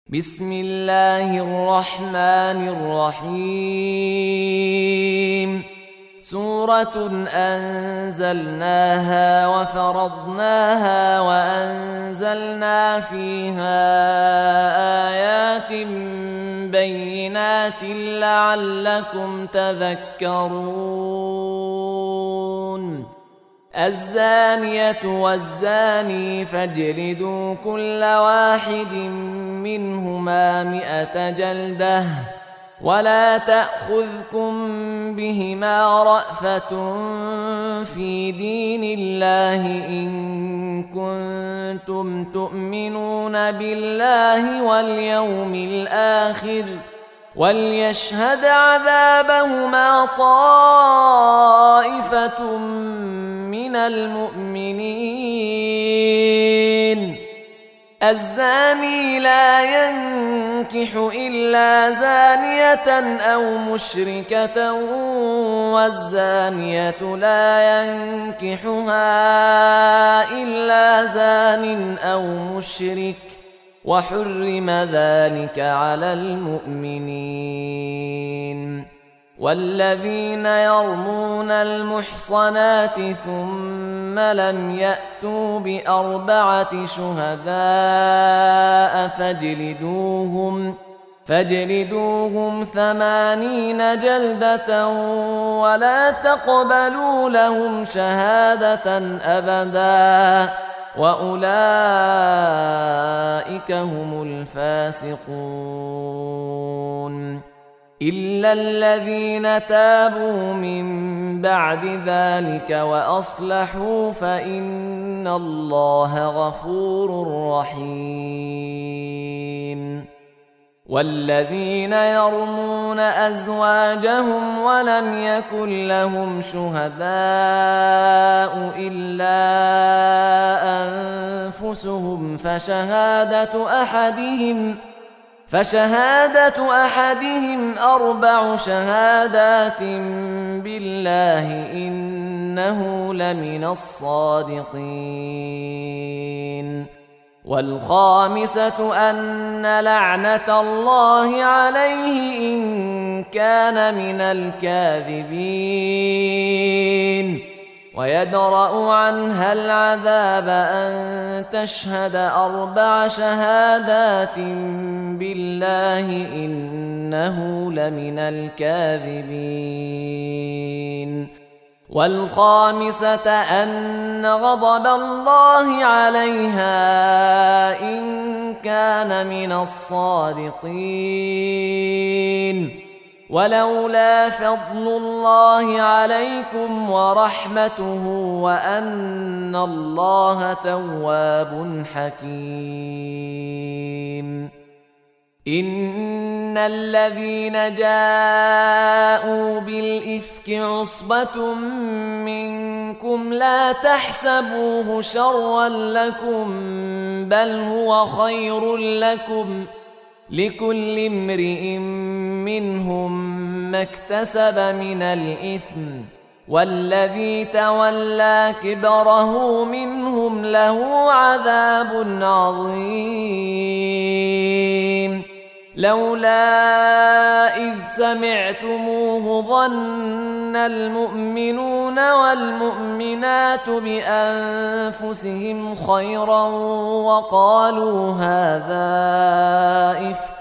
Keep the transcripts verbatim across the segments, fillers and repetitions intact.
بسم الله الرحمن الرحيم. سورة أنزلناها وفرضناها وأنزلنا فيها آيات بينات لعلكم تذكرون. الزانية والزاني فاجلدوا كل واحد منهما مئة جلدة ولا تأخذكم بهما رأفة في دين الله إن كنتم تؤمنون بالله واليوم الآخر وليشهد عذابهما طائفة من المؤمنين. الزاني لا ينكح إلا زانية أو مشركة والزانية لا ينكحها إلا زان أو مشرك وحرم ذلك على المؤمنين. والذين يرمون المحصنات ثم لم يأتوا بأربعة شهداء فاجلدوهم فاجلدوهم ثمانين جلدة ولا تقبلوا لهم شهادة أبدا وأولئك هم الفاسقون. إلا الذين تابوا من بعد ذلك وأصلحوا فإن الله غفور رحيم. والذين يرمون أزواجهم ولم يكن لهم شهداء إلا أنفسهم فشهادة أحدهم فشهادة أحدهم أربع شهادات بالله إنه لمن الصادقين. والخامسة أن لعنة الله عليه إن كان من الكاذبين ويدرأ عنها العذاب أن تشهد أربع شهادات بالله إنه لمن الكاذبين. والخامسة أن غضب الله عليها إن كان من الصادقين. ولولا فضل الله عليكم ورحمته وأن الله تواب حكيم. إن الذين جاءوا بالإفك عصبة منكم لا تحسبوه شرا لكم بل هو خير لكم لكل امرئ منهم ما اكتسب من الإثم والذي تولى كبره منهم له عذاب عظيم. لولا إذ سمعتموه ظن المؤمنون والمؤمنات بأنفسهم خيرا وقالوا هذا إفك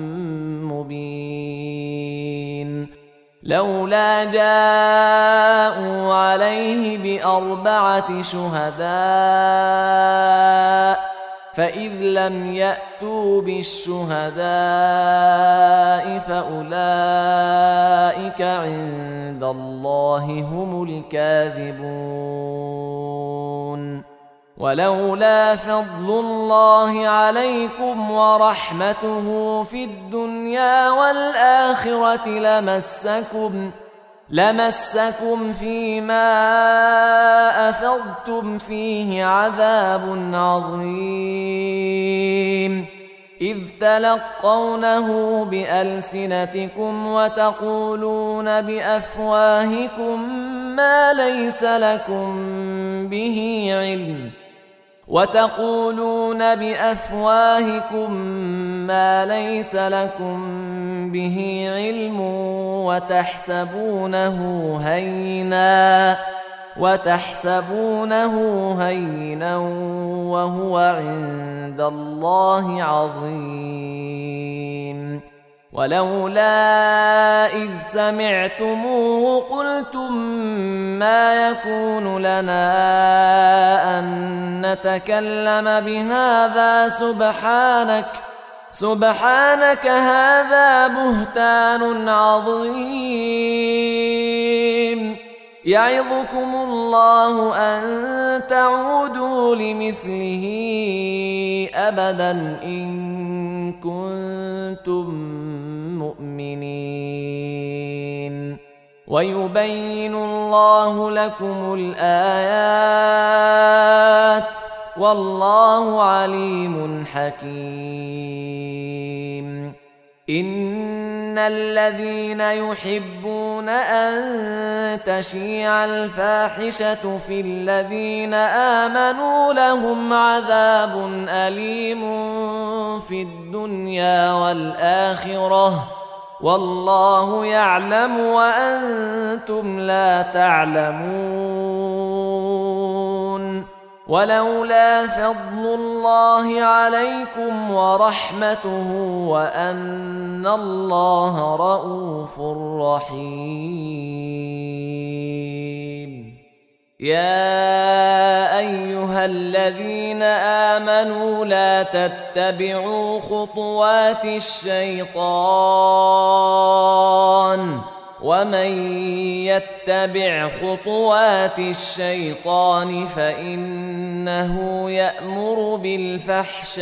مبين. لولا جاءوا عليه بأربعة شهداء فإذ لم يأتوا بالشهداء فأولئك عند الله هم الكاذبون. ولولا فضل الله عليكم ورحمته في الدنيا والآخرة لمسكم لمسكم فيما أفضتم فيه عذاب عظيم إذ تلقونه بألسنتكم وتقولون بأفواهكم ما ليس لكم به علم وتقولون بأفواهكم ما ليس لكم به علم وتحسبونه هينا وتحسبونه هينا وهو عند الله عظيم. ولولا إذ سمعتموه قلتم ما يكون لنا أن نتكلم بهذا سبحانك سبحانك هذا بهتان عظيم. يعظكم الله أن تعودوا لمثله أبدا إن كنتم مؤمنين. ويبين الله لكم الآيات والله عليم حكيم. إن الذين يحبون أن تشيع الفاحشة في الذين آمنوا لهم عذاب أليم في الدنيا والآخرة والله يعلم وأنتم لا تعلمون. ولولا فضل الله عليكم ورحمته وأن الله رءوف رحيم. يا أيها الذين آمنوا لا تتبعوا خطوات الشيطان ومن يتبع خطوات الشيطان فإنه يأمر بالفحشاء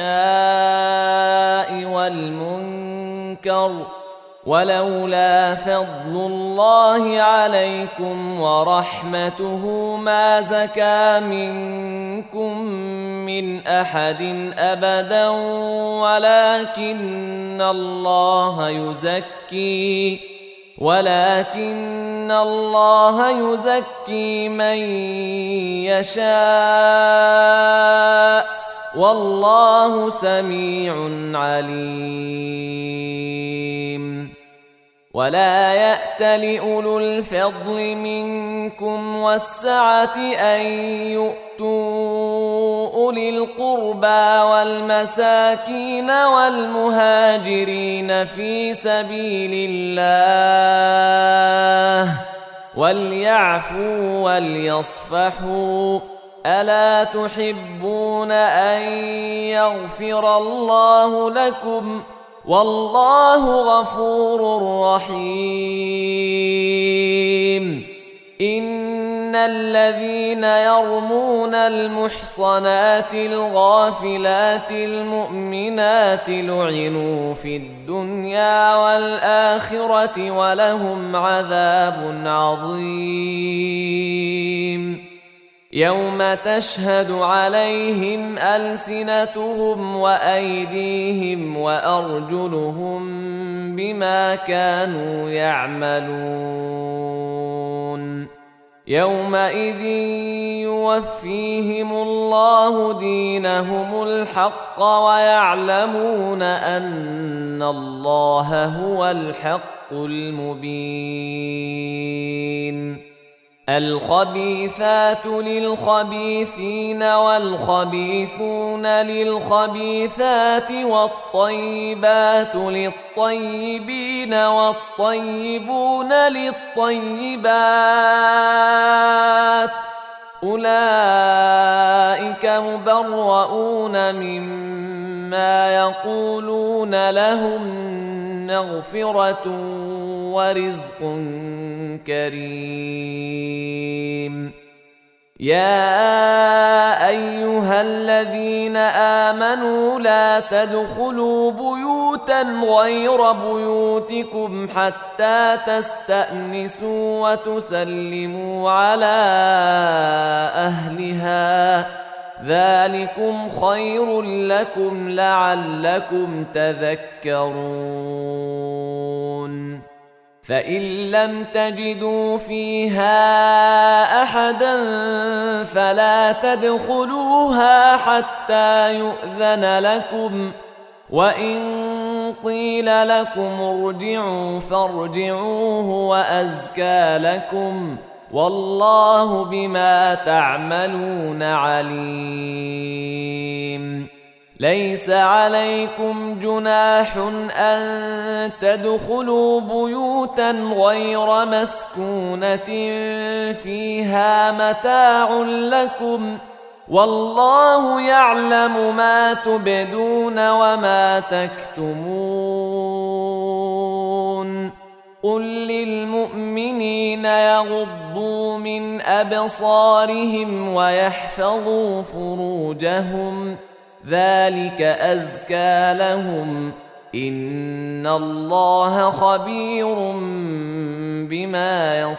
والمنكر ولولا فضل الله عليكم ورحمته ما زكى منكم من أحد أبدا ولكن الله يزكي ولكن الله يزكي من يشاء والله سميع عليم. ولا يأتل أولو الفضل منكم والسعة أن يؤتوا أولي القربى والمساكين والمهاجرين في سبيل الله وليعفوا وليصفحوا ألا تحبون أن يغفر الله لكم والله غفور رحيم. إن الذين يرمون المحصنات الغافلات المؤمنات لعنوا في الدنيا والآخرة ولهم عذاب عظيم. يوم تشهد عليهم ألسنتهم وأيديهم وأرجلهم بما كانوا يعملون. يومئذ يوفيهم الله دينهم الحق ويعلمون أن الله هو الحق المبين. الخبيثات للخبيثين والخبيثون للخبيثات والطيبات للطيبين والطيبون للطيبات أولئك مبرؤون مما يقولون لهم مغفرة ورزق كريم. يا أيها الذين آمنوا لا تدخلوا بيوتا غير بيوتكم حتى تستأنسوا وتسلموا على أهلها ذلكم خير لكم لعلكم تذكرون. فإن لم تجدوا فيها أحدا فلا تدخلوها حتى يؤذن لكم، وإن قيل لكم ارجعوا فارجعوا هو أزكى لكم، والله بما تعملون عليم. ليس عليكم جناح أن تدخلوا بيوتا غير مسكونة فيها متاع لكم، والله يعلم ما تبدون وما تكتمون. قل للمؤمنين يغضوا من أبصارهم ويحفظوا فروجهم، ذلك أزكى لهم، إن الله خبير بما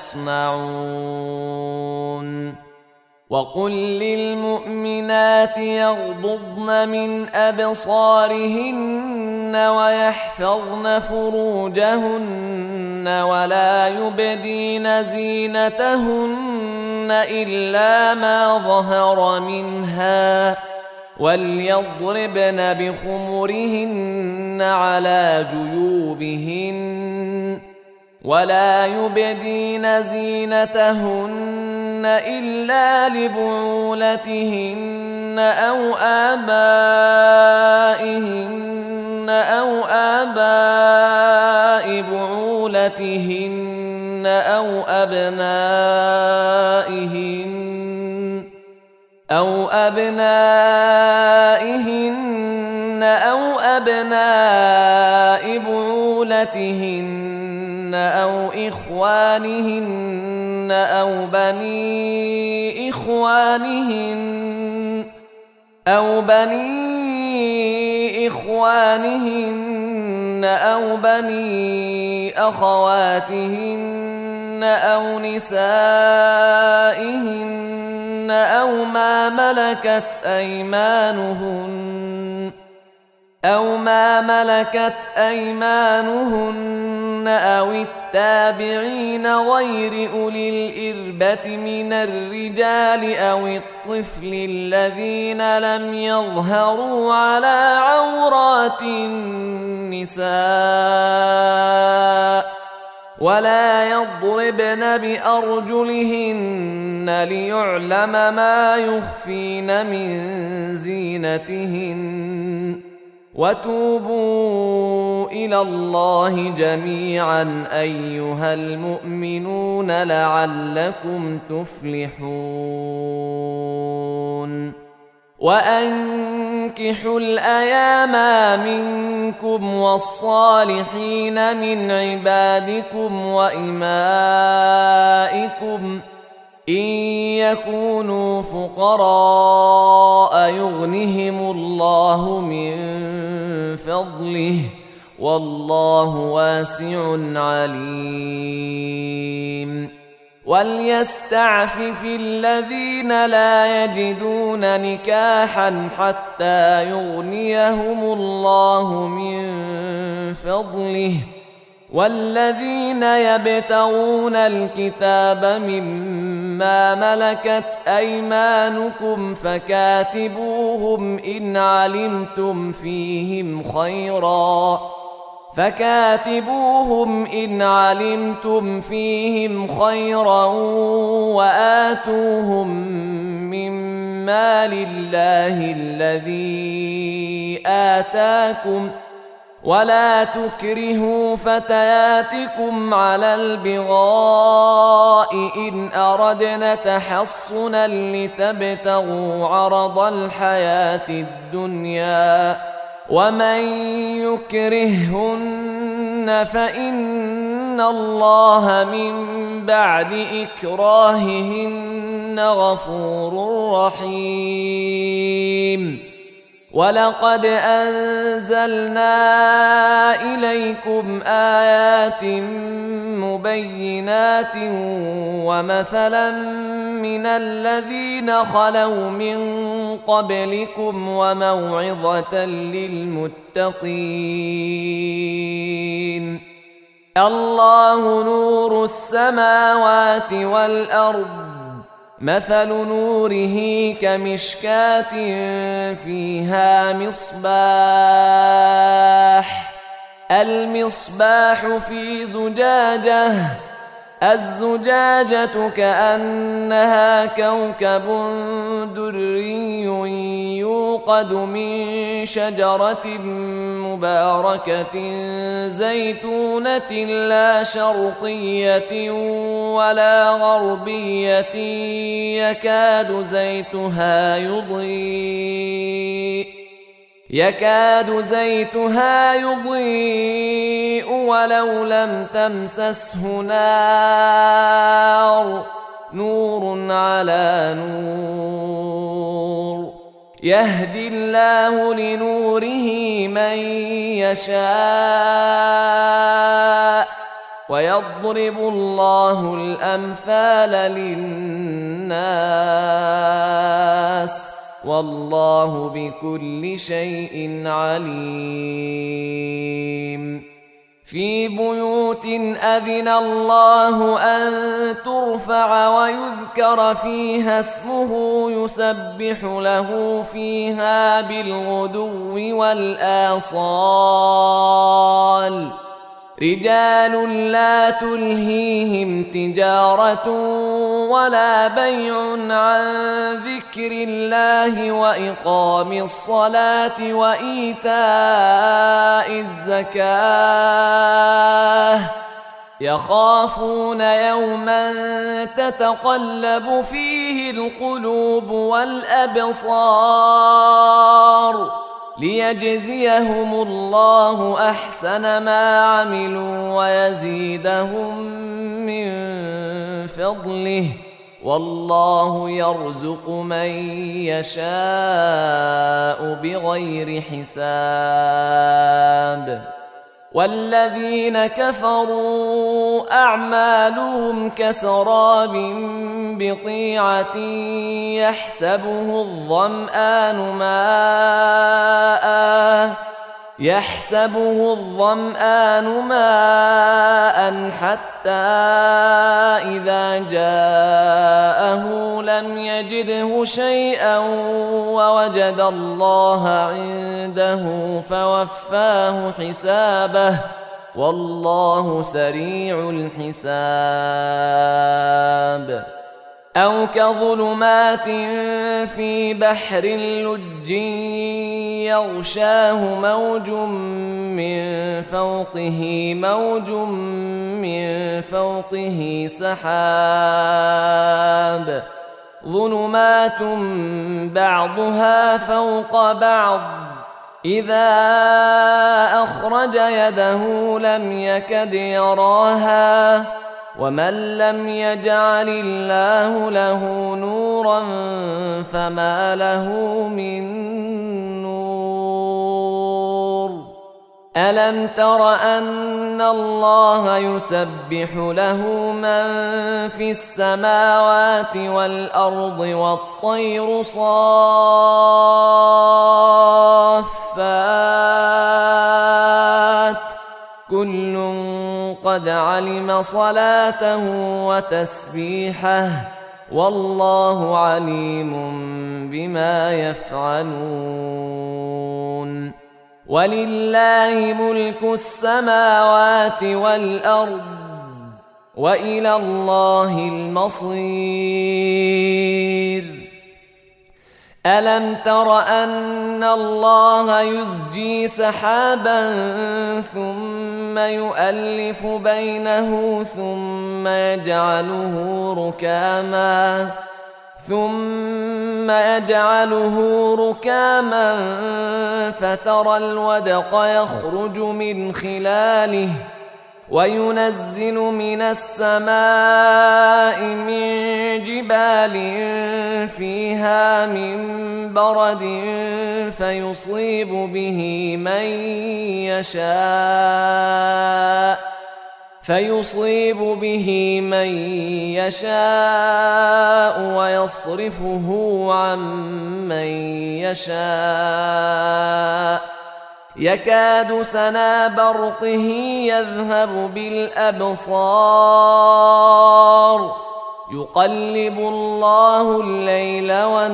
يصنعون. وقل للمؤمنات يغضضن من أبصارهن ويحفظن فروجهن ولا يبدين زينتهن إلا ما ظهر منها، وليضربن بخمرهن على جيوبهن، ولا يبدين زينتهن إلا لبعولتهن أو آبائهن أو آباء بعولتهن أو أبنائهن أو أبنائهن أو أبناء بعولتهن أو إخوانهن أو بني إخوانهن أو بني إخوانهن أو بني أخواتهن أو نسائهن أو ما ملكت أيمانهن أو ما ملكت أيمانهن أو التابعين غير أولي الإربة من الرجال أو الطفل الذين لم يظهروا على عورات النساء، ولا يضربن بأرجلهن ليعلم ما يخفين من زينتهن، وتوبوا إلى الله جميعا أيها المؤمنون لعلكم تفلحون. وأنكحوا الأيام منكم والصالحين من عبادكم وإمائكم إن يكونوا فقراء يغنهم الله من فضله، والله واسع عليم. وليستعفف الذين لا يجدون نكاحا حتى يغنيهم الله من فضله، والذين يبتغون الكتاب مما ملكت أيمانكم فكاتبوهم إن علمتم فيهم خيرا فكاتبوهم إن علمتم فيهم خيرا وآتوهم مما لله الذي آتاكم، ولا تكرهوا فتياتكم على البغاء إن أردنا تحصنا لتبتغوا عرض الحياة الدنيا، ومن يكرههن فإن الله من بعد إكراههن غفور رحيم. ولقد أنزلنا إليكم آيات مبينات ومثلا من الذين خلوا من قبلكم وموعظة للمتقين. الله نور السماوات والأرض مثل نوره كمشكاة فيها مصباح المصباح في زجاجة الزجاجة كأنها كوكب دري يوقد من شجرة مباركة زيتونة لا شرقية ولا غربية يكاد زيتها يضيء يكاد زيتها يضيء ولو لم تمسسه نار نور على نور يهدي الله لنوره من يشاء ويضرب الله الأمثال للناس والله بكل شيء عليم في بيوت أذن الله أن ترفع ويذكر فيها اسمه يسبح له فيها بالغدو والآصال رجال لا تلهيهم تجارة ولا بيع عن ذكر الله وإقام الصلاة وإيتاء الزكاة يخافون يوما تتقلب فيه القلوب والأبصار ليجزيهم الله أحسن ما عملوا ويزيدهم من فضله والله يرزق من يشاء بغير حساب والذين كفروا أعمالهم كسراب بقيعة يحسبه الظمآن ماء يحسبه الظمآن ماء حتى إذا جاءه لم يجده شيئا ووجد الله عنده فوفاه حسابه والله سريع الحساب أو كظلمات في بحر لج يغشاه موج من فوقه موج من فوقه سحاب ظلمات بعضها فوق بعض إذا أخرج يده لم يكد يراها ومن لم يجعل الله له نورا فما له من نور ألم تر أن الله يسبح له من في السماوات والأرض والطير صافات كل قد علم صلاته وتسبيحه والله عليم بما يفعلون ولله ملك السماوات والأرض وإلى الله المصير ألم تر أن الله يزجي سحابا ثم يؤلف بينه ثم يجعله ركاما ثم يجعله ركاما فترى الودق يخرج من خلاله وينزل من السماء من جبال فيها من برد فيصيب به من يشاء فيصيب به من يشاء ويصرفه عن من يشاء يكاد سنا برقه يذهب بالأبصار يقلب الله الليل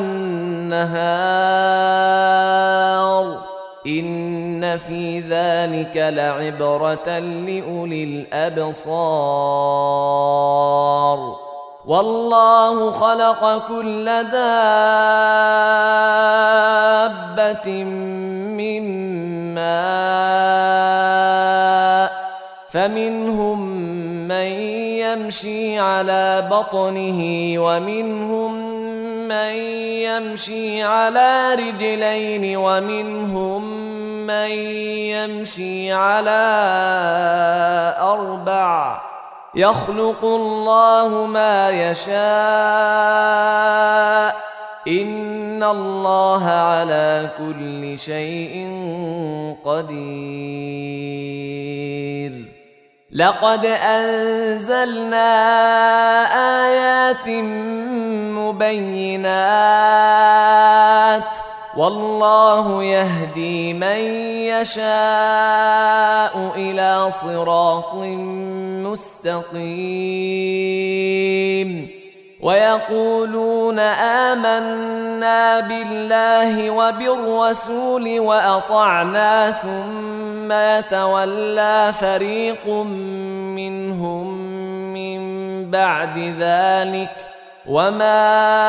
والنهار إن في ذلك لعبرة لأولي الأبصار والله خلق كل دابة من ماء فمنهم من يمشي على بطنه ومنهم من يمشي على رجلين ومنهم من يمشي على أربع يخلق الله ما يشاء إن الله على كل شيء قدير لقد أنزلنا آيات مبينات والله يهدي من يشاء إلى صراط مستقيم ويقولون آمنا بالله وبالرسول وأطعنا ثم يتولى فريق منهم من بعد ذلك وما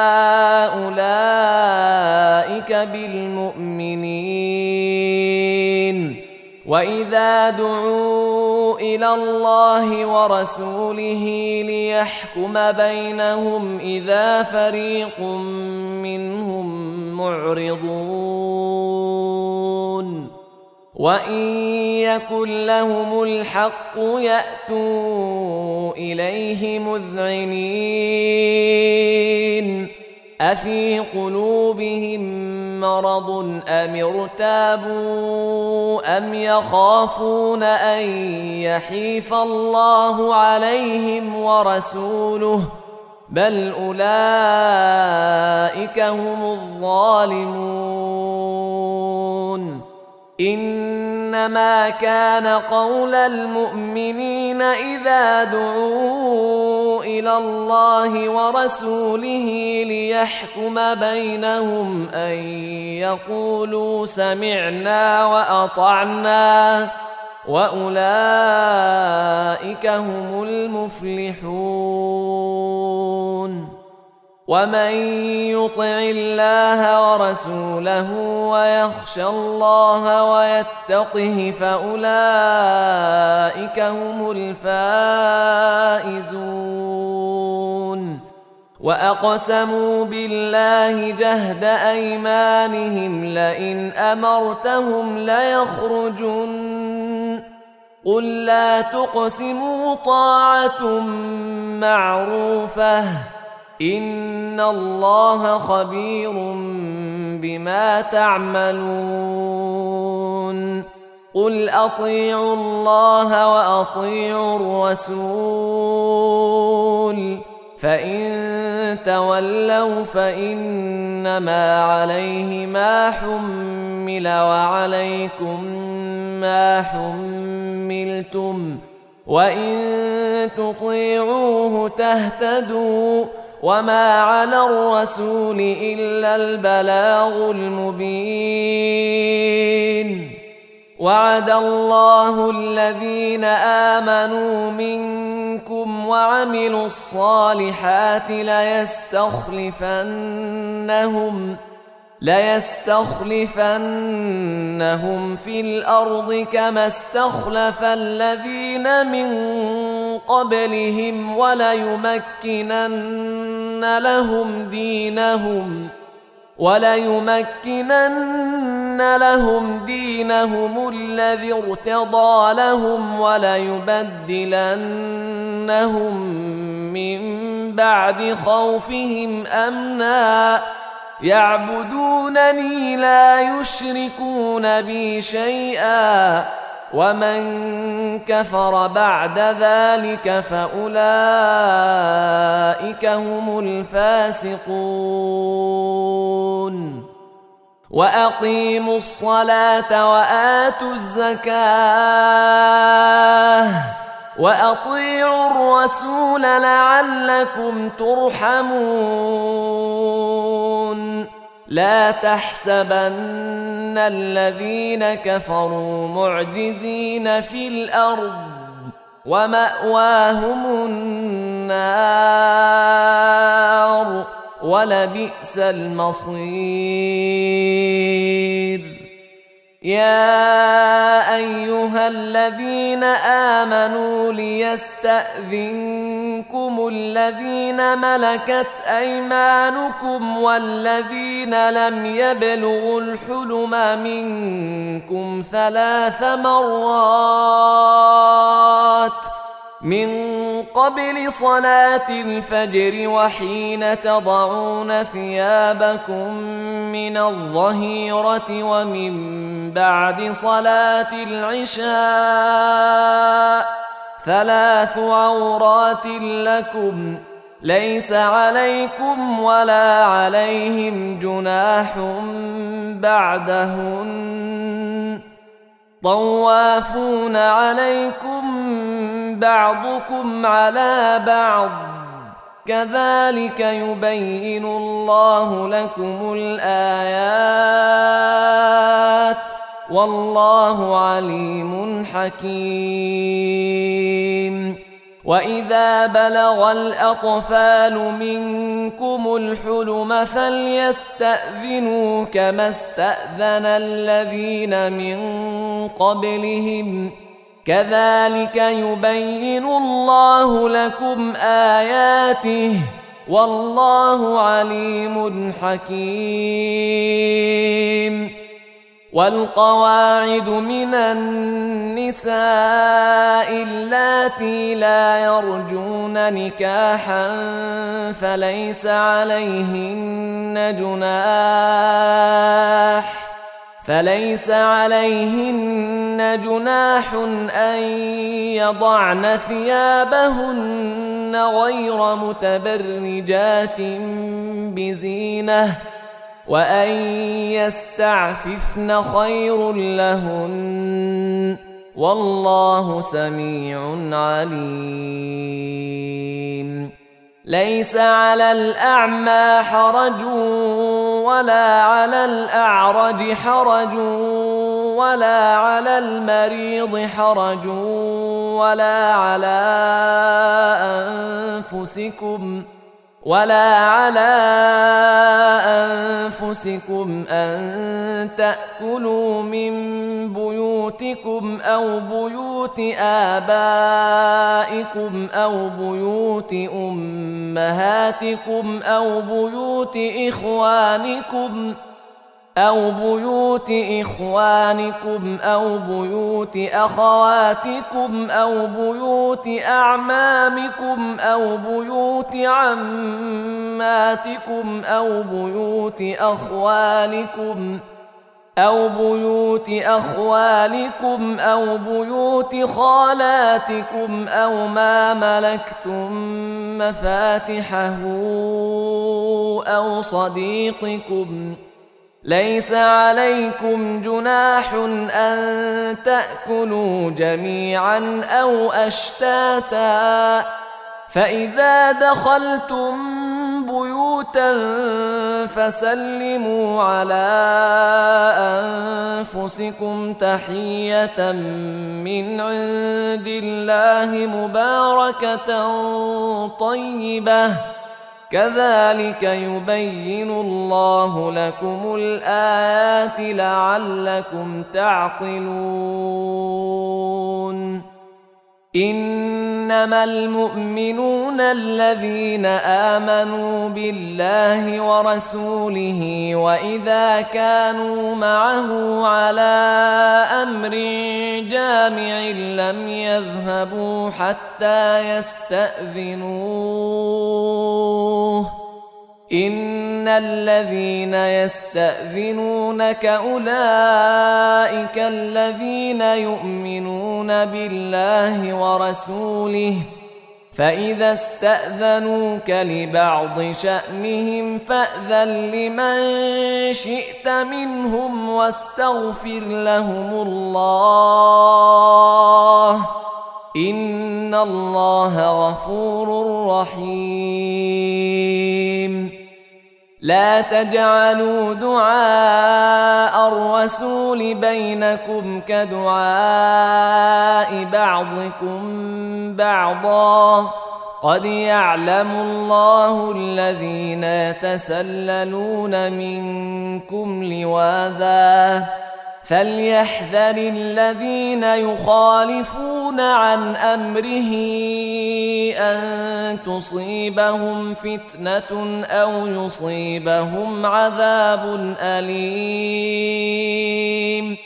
أولئك بالمؤمنين وإذا دعوا إلى الله ورسوله ليحكم بينهم إذا فريق منهم معرضون وإن يكن لهم الحق يأتوا إليه مذعنين أفي قلوبهم مرض أم ارتابوا أم يخافون أن يحيف الله عليهم ورسوله بل أولئك هم الظالمون إنما كان قول المؤمنين إذا دعوا إلى الله ورسوله ليحكم بينهم أن يقولوا سمعنا وأطعنا وأولئك هم المفلحون ومن يطع الله ورسوله ويخشى الله ويتقه فأولئك هم الفائزون وأقسموا بالله جهد أيمانهم لئن أمرتهم ليخرجن قل لا تقسموا طاعة معروفة إن الله خبير بما تعملون قل أطيعوا الله وأطيعوا الرسول فإن تولوا فإنما عليه ما حمل وعليكم ما حملتم وإن تطيعوه تهتدوا وما على الرسول إلا البلاغ المبين وعد الله الذين آمنوا منكم وعملوا الصالحات ليستخلفنهم ليستخلفنهم في الأرض كما استخلف الذين من قبلهم وليمكنن لهم دينهم وليمكنن لهم دينهم الذي ارتضى لهم وليبدلنهم من بعد خوفهم أمنا يعبدونني لا يشركون بي شيئا ومن كفر بعد ذلك فأولئك هم الفاسقون وأقيموا الصلاة وآتوا الزكاة وأطيعوا الرسول لعلكم ترحمون لا تحسبن الذين كفروا معجزين في الأرض ومأواهم النار ولبئس المصير يا أيها الذين آمنوا ليستأذنكم الذين ملكت أيمانكم والذين لم يبلغوا الحلم منكم ثلاث مرات من قبل صلاة الفجر وحين تضعون ثيابكم من الظهيرة ومن بعد صلاة العشاء ثلاث عورات لكم ليس عليكم ولا عليهم جناح بعدهن طوافون عليكم بعضكم على بعض كذلك يبين الله لكم الآيات والله عليم حكيم وإذا بلغ الأطفال منكم الحلم فليستأذنوا كما استأذن الذين من قبلهم كذلك يبين الله لكم آياته والله عليم حكيم والقواعد من النساء اللاتي لا يرجون نكاحا فليس عليهن جناح فليس عليهن جناح أن يضعن ثيابهن غير متبرجات بزينة وأن يستعففن خير لهن والله سميع عليم ليس على الأعمى حرج ولا على الأعرج حرج ولا على المريض حرج ولا على أنفسكم ولا على أنفسكم أن تأكلوا من بيوتكم أو بيوت آبائكم أو بيوت أمهاتكم أو بيوت إخوانكم أو بيوت إخوانكم أو بيوت أخواتكم أو بيوت أعمامكم أو بيوت عماتكم أو بيوت أخوالكم أو بيوت أخوالكم أو بيوت خالاتكم أو ما ملكتم مفاتحه أو صديقكم ليس عليكم جناح أن تأكلوا جميعا أو أشتاتا فإذا دخلتم بيوتا فسلموا على أنفسكم تحية من عند الله مباركة طيبة كذلك يبين الله لكم الآيات لعلكم تعقلون إنما المؤمنون الذين آمنوا بالله ورسوله وإذا كانوا معه على أمر جامع لم يذهبوا حتى يستأذنوه إن الذين يستأذنونك أولئك الذين يؤمنون بالله ورسوله فإذا استأذنوك لبعض شأنهم فأذن لمن شئت منهم واستغفر لهم الله إن الله غفور رحيم. لا تجعلوا دعاء الرسول بينكم كدعاء بعضكم بعضا قد يعلم الله الذين يتسللون منكم لواذا فليحذر الذين يخالفون عن أمره أن تصيبهم فتنة أو يصيبهم عذاب أليم.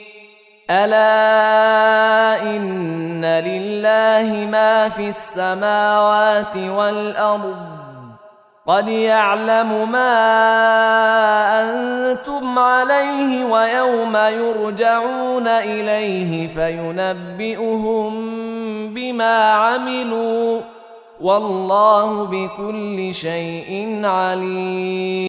ألا إن لله ما في السماوات والأرض قد يعلم ما أنتم عليه ويوم يرجعون إليه فينبئهم بما عملوا والله بكل شيء عليم.